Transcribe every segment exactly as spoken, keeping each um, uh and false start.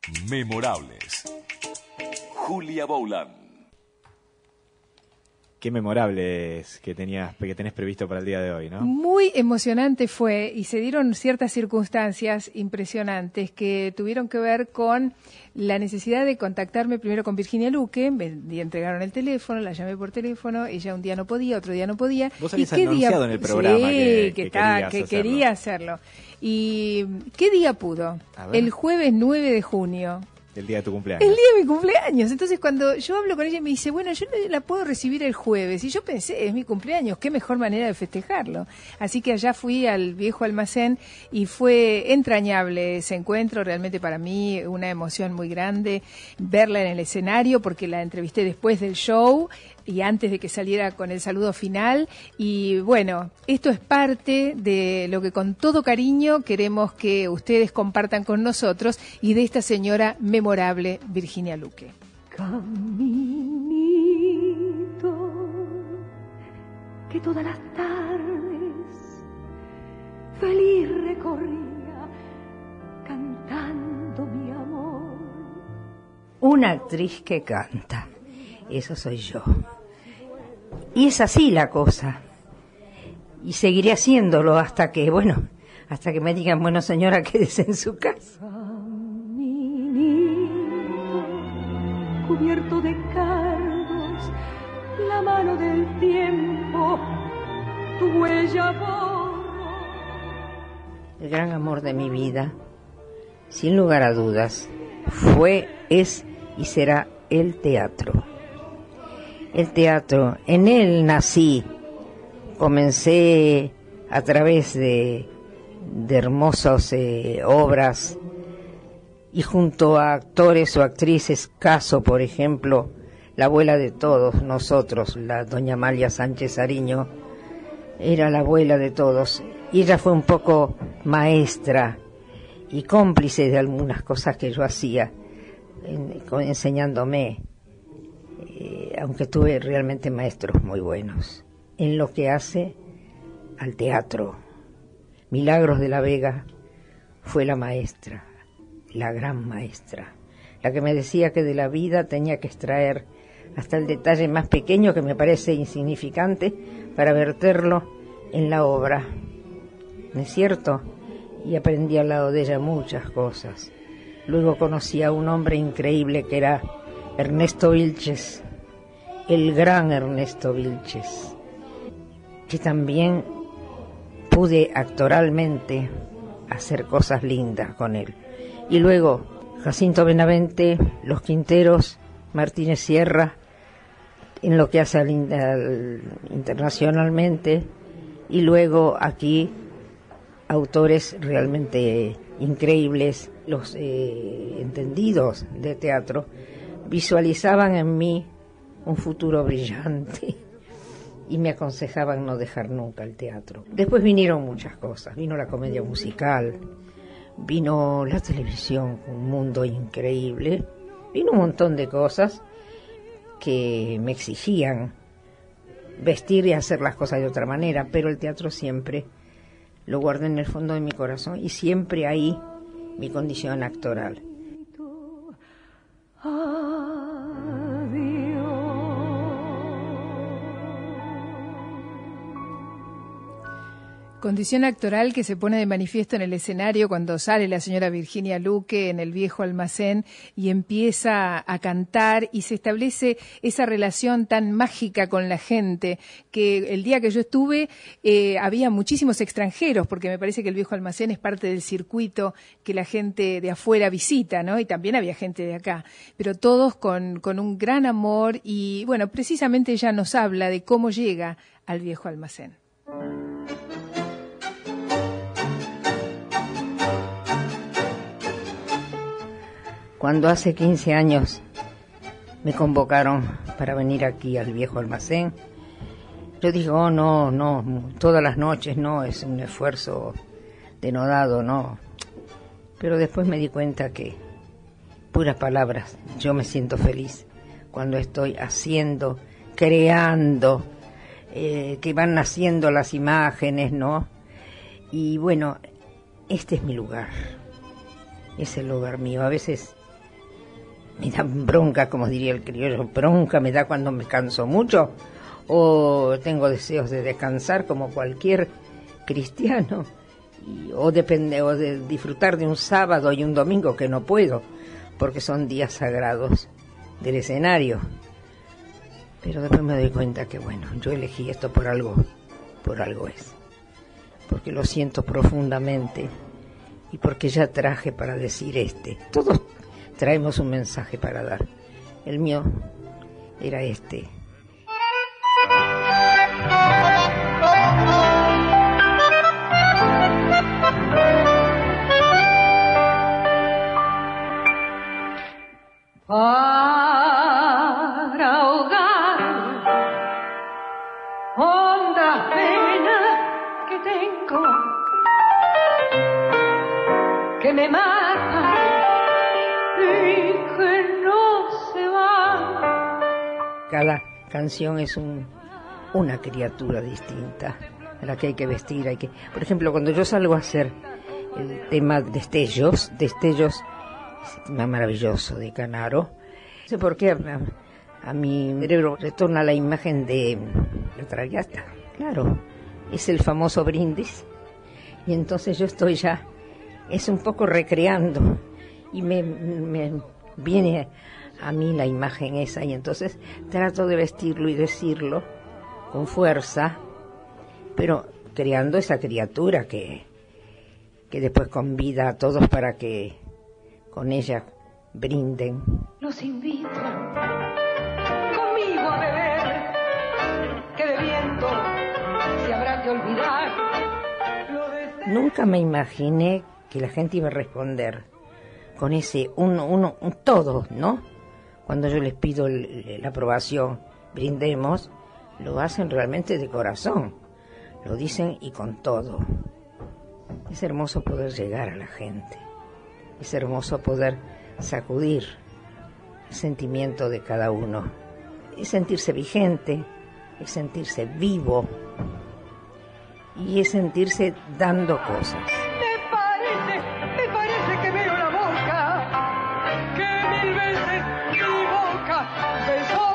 Memorables. Julia Boulan. Qué memorables que tenías, que tenés previsto para el día de hoy, ¿no? Muy emocionante fue y se dieron ciertas circunstancias impresionantes que tuvieron que ver con la necesidad de contactarme primero con Virginia Luque. Me entregaron el teléfono, la llamé por teléfono, ella un día no podía, otro día no podía. Vos habías ¿Y qué anunciado día? en el programa sí, que, que, que, ta, que quería hacerlo. ¿Y qué día pudo? El jueves nueve de junio. El día de tu cumpleaños. El día de mi cumpleaños. Entonces, cuando yo hablo con ella, me dice, bueno, yo la puedo recibir el jueves. Y yo pensé, es mi cumpleaños, qué mejor manera de festejarlo. Así que allá fui al viejo almacén y fue entrañable ese encuentro. Realmente para mí una emoción muy grande verla en el escenario, porque la entrevisté después del show y antes de que saliera con el saludo final. Y bueno, esto es parte de lo que con todo cariño queremos que ustedes compartan con nosotros y de esta señora memorable, Virginia Luque. Caminito que todas las tardes feliz recorría cantando mi amor. Una actriz que canta. Eso soy yo. Y es así la cosa. Y seguiré haciéndolo hasta que, bueno, hasta que me digan, bueno, señora, quédese en su casa. Caminito cubierto de cardos, la mano del tiempo, tu huella borro. El gran amor de mi vida, sin lugar a dudas, fue, es y será el teatro. El teatro, en él nací, comencé a través de, de hermosas eh, obras y junto a actores o actrices, caso por ejemplo, la abuela de todos nosotros, la doña Amalia Sánchez Ariño, era la abuela de todos y ella fue un poco maestra y cómplice de algunas cosas que yo hacía, en, enseñándome. Eh, aunque tuve realmente maestros muy buenos, en lo que hace al teatro. Milagros de la Vega fue la maestra, la gran maestra, la que me decía que de la vida tenía que extraer hasta el detalle más pequeño que me parece insignificante para verterlo en la obra. ¿No es cierto? Y aprendí al lado de ella muchas cosas. Luego conocí a un hombre increíble que era Ernesto Vilches, el gran Ernesto Vilches, que también pude actoralmente hacer cosas lindas con él. Y luego Jacinto Benavente, Los Quinteros, Martínez Sierra, en lo que hace al, al, internacionalmente, y luego aquí autores realmente increíbles, los eh, entendidos de teatro, visualizaban en mí un futuro brillante y me aconsejaban no dejar nunca el teatro. Después vinieron muchas cosas, vino la comedia musical, vino la televisión, un mundo increíble, vino un montón de cosas que me exigían vestir y hacer las cosas de otra manera, pero el teatro siempre lo guardé en el fondo de mi corazón y siempre ahí mi condición actoral. Condición actoral que se pone de manifiesto en el escenario cuando sale la señora Virginia Luque en el viejo almacén y empieza a cantar y se establece esa relación tan mágica con la gente que el día que yo estuve eh, había muchísimos extranjeros, porque me parece que el viejo almacén es parte del circuito que la gente de afuera visita, ¿no? Y también había gente de acá, pero todos con, con un gran amor y bueno, precisamente ella nos habla de cómo llega al viejo almacén. Cuando hace quince años me convocaron para venir aquí al viejo almacén, yo digo, oh, no, no, todas las noches no, es un esfuerzo denodado, no. Pero después me di cuenta que, puras palabras, yo me siento feliz cuando estoy haciendo, creando, eh, que van naciendo las imágenes, ¿no? Y bueno, este es mi lugar, es el lugar mío. A veces me da bronca, como diría el criollo, bronca me da cuando me canso mucho, o tengo deseos de descansar como cualquier cristiano, y, o, depende, o de disfrutar de un sábado y un domingo que no puedo, porque son días sagrados del escenario. Pero después me doy cuenta que, bueno, yo elegí esto por algo, por algo es, porque lo siento profundamente y porque ya traje para decir este. Todos traemos un mensaje para dar. El mío era este. Para ahogar hondas penas que tengo, que me matan y que no se van. Cada canción es un, una criatura distinta a la que hay que vestir. Hay que, por ejemplo, cuando yo salgo a hacer el tema Destellos, Destellos es un tema maravilloso de Canaro. No sé por qué a, a mi cerebro retorna la imagen de la Traviata. Claro, es el famoso brindis. Y entonces yo estoy ya, es un poco recreando. Y me, me viene a mí la imagen esa. Y entonces trato de vestirlo y decirlo con fuerza, pero creando esa criatura que, que después convida a todos para que con ella brinden. Los invito conmigo a beber, que bebiendo se habrá que olvidar lo de... Nunca me imaginé que la gente iba a responder con ese uno, uno, un todo, ¿no? Cuando yo les pido el, la aprobación, brindemos, lo hacen realmente de corazón, lo dicen y con todo. Es hermoso poder llegar a la gente. Es hermoso poder sacudir el sentimiento de cada uno. Es sentirse vigente, es sentirse vivo y es sentirse dando cosas. Me parece, me parece que veo la boca, que mil veces mi boca besó.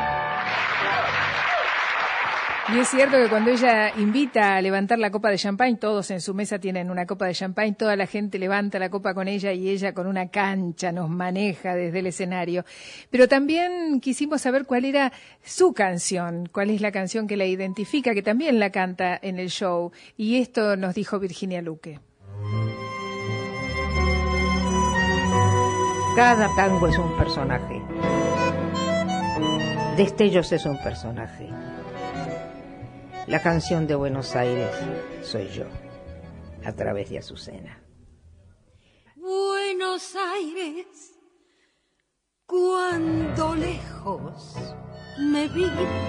Y es cierto que cuando ella invita a levantar la copa de champán, todos en su mesa tienen una copa de champán, toda la gente levanta la copa con ella y ella con una cancha nos maneja desde el escenario. Pero también quisimos saber cuál era su canción, cuál es la canción que la identifica, que también la canta en el show. Y esto nos dijo Virginia Luque. Cada tango es un personaje. Destellos es un personaje. La canción de Buenos Aires soy yo, a través de Azucena. Buenos Aires, cuando lejos me vi,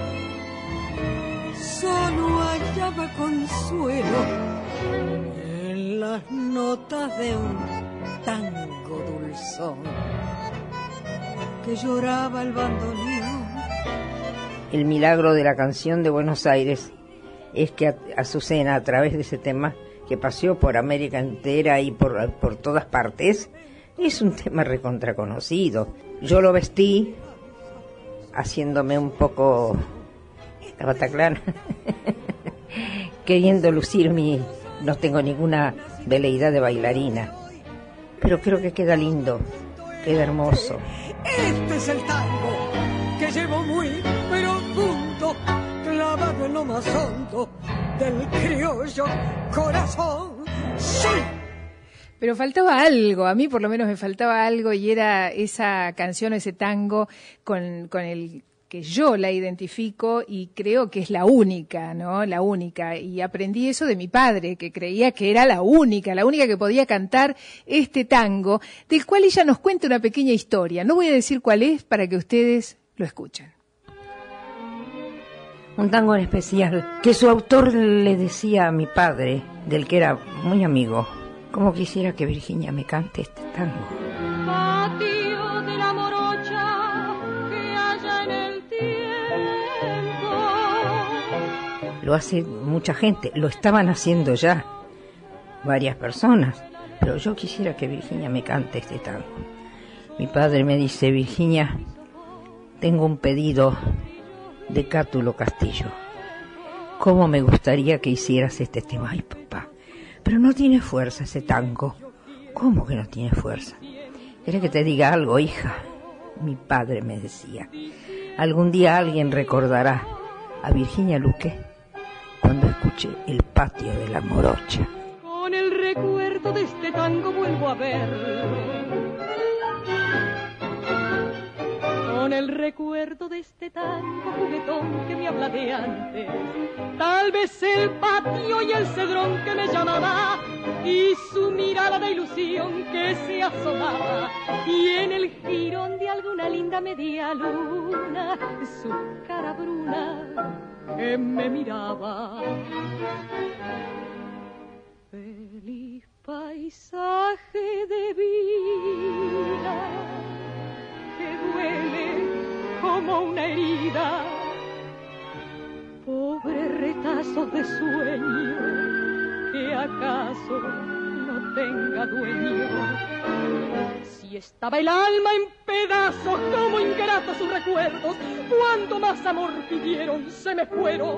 solo hallaba consuelo en las notas de un tango dulzón que lloraba el bandoneón. El milagro de la canción de Buenos Aires es que Azucena, a través de ese tema que paseó por América entera y por, por todas partes, es un tema recontraconocido. Yo lo vestí haciéndome un poco la Bataclana, queriendo lucir mi... No tengo ninguna veleidad de bailarina, pero creo que queda lindo, queda hermoso. Este es el tango que llevo muy profundo, clavado en lo más hondo del criollo corazón. ¡Sí! Pero faltaba algo, a mí por lo menos me faltaba algo y era esa canción, ese tango con, con el que yo la identifico y creo que es la única, ¿no? La única. Y aprendí eso de mi padre, que creía que era la única, la única que podía cantar este tango, del cual ella nos cuenta una pequeña historia. No voy a decir cuál es para que ustedes lo escuchen. Un tango en especial que su autor le decía a mi padre, del que era muy amigo, cómo quisiera que Virginia me cante este tango. Patio de la morocha que haya en el tiempo. Lo hace mucha gente, lo estaban haciendo ya varias personas, pero yo quisiera que Virginia me cante este tango. Mi padre me dice, Virginia, tengo un pedido de Cátulo Castillo. ¿Cómo me gustaría que hicieras este tema? Ay, papá, pero no tiene fuerza ese tango. ¿Cómo que no tiene fuerza? ¿Quieres que te diga algo, hija? Mi padre me decía, algún día alguien recordará a Virginia Luque cuando escuche El patio de la morocha. Con el recuerdo de este tango vuelvo a verlo. Con el recuerdo de este tango juguetón que me habla de antes. Tal vez el patio y el cedrón que me llamaba, y su mirada de ilusión que se asomaba, y en el jirón de alguna linda media luna, su cara bruna que me miraba. Feliz paisaje de vida que duele como una herida, pobre retazo de sueño que acaso no tenga dueño. Si estaba el alma en pedazos, como ingratos sus recuerdos, cuanto más amor pidieron se me fueron.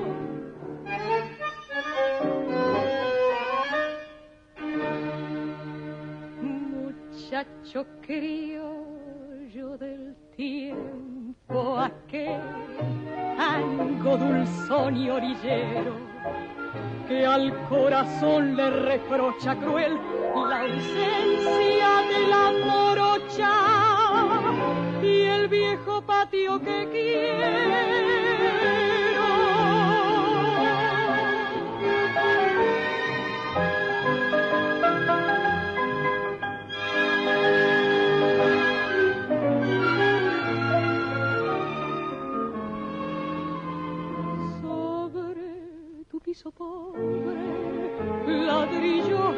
Muchacho criollo del tiempo aquel, tango dulzón y orillero, que al corazón le reprocha cruel la ausencia de la morocha y el viejo patio que quiero. Piso pobre, ladrillo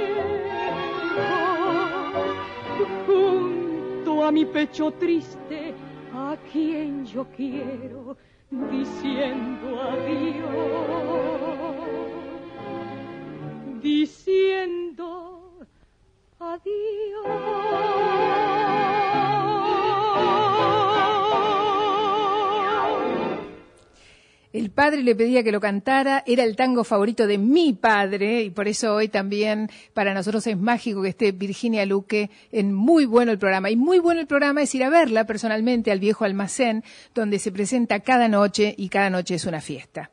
viejo, junto a mi pecho triste, a quien yo quiero, diciendo adiós, diciendo adiós. El padre le pedía que lo cantara, era el tango favorito de mi padre, y por eso hoy también para nosotros es mágico que esté Virginia Luque en muy bueno el programa. Y muy bueno el programa es ir a verla personalmente al Viejo Almacén, donde se presenta cada noche y cada noche es una fiesta.